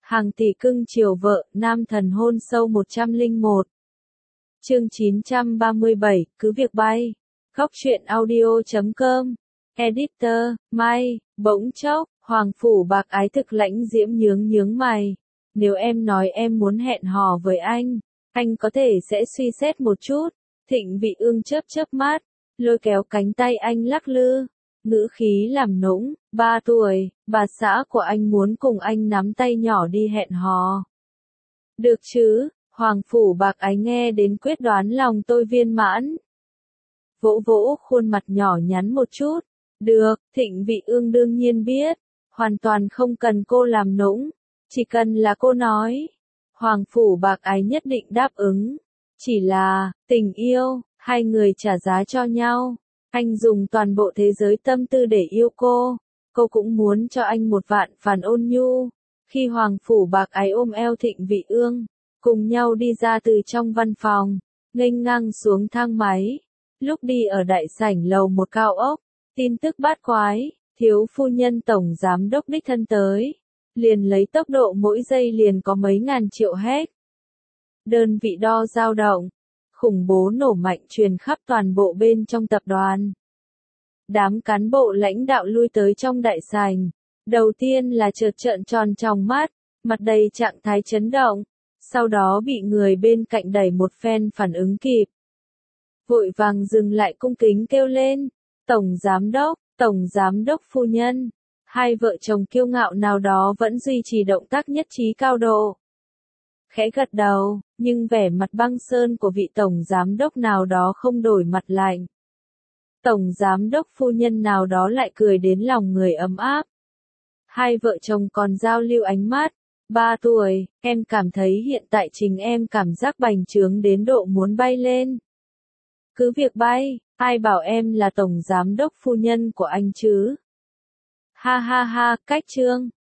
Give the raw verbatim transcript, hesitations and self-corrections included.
Hàng tỷ cưng chiều vợ, nam thần hôn sâu một trăm lẻ một. Chương chín trăm ba mươi bảy, cứ việc bay. Góc truyện audio chấm com. Editor, Mai, bỗng chốc, Hoàng Phủ Bạc Ái thực lãnh diễm nhướng nhướng mày. Nếu em nói em muốn hẹn hò với anh, anh có thể sẽ suy xét một chút. Thịnh Vị Ương chớp chớp mắt, lôi kéo cánh tay anh lắc lư, ngữ khí làm nũng, ba tuổi, bà xã của anh muốn cùng anh nắm tay nhỏ đi hẹn hò. Được chứ, Hoàng Phủ Bạc Ái nghe đến quyết đoán lòng tôi viên mãn. Vỗ vỗ khuôn mặt nhỏ nhắn một chút, được, Thịnh Vị Ương đương nhiên biết, hoàn toàn không cần cô làm nũng, chỉ cần là cô nói. Hoàng Phủ Bạc Ái nhất định đáp ứng, chỉ là, tình yêu, hai người trả giá cho nhau. Anh dùng toàn bộ thế giới tâm tư để yêu cô, cô cũng muốn cho anh một vạn phản ôn nhu. Khi Hoàng Phủ Bạc Ái ôm eo Thịnh Vị Ương, cùng nhau đi ra từ trong văn phòng, nghênh ngang xuống thang máy. Lúc đi ở đại sảnh lầu một cao ốc, tin tức bát quái, thiếu phu nhân tổng giám đốc đích thân tới, liền lấy tốc độ mỗi giây liền có mấy ngàn triệu héc. Đơn vị đo dao động, khủng bố nổ mạnh truyền khắp toàn bộ bên trong tập đoàn. Đám cán bộ lãnh đạo lui tới trong đại sảnh, đầu tiên là chợt trợn tròn tròng mắt, mặt đầy trạng thái chấn động, sau đó bị người bên cạnh đẩy một phen phản ứng kịp. Vội vàng dừng lại cung kính kêu lên, Tổng Giám Đốc, Tổng Giám Đốc phu nhân. Hai vợ chồng kiêu ngạo nào đó vẫn duy trì động tác nhất trí cao độ. Khẽ gật đầu, nhưng vẻ mặt băng sơn của vị Tổng Giám Đốc nào đó không đổi mặt lạnh. Tổng Giám Đốc phu nhân nào đó lại cười đến lòng người ấm áp. Hai vợ chồng còn giao lưu ánh mắt. Ba tuổi, em cảm thấy hiện tại chính em cảm giác bành trướng đến độ muốn bay lên. Cứ việc bay, ai bảo em là Tổng Giám Đốc phu nhân của anh chứ? Ha ha ha, cách trương,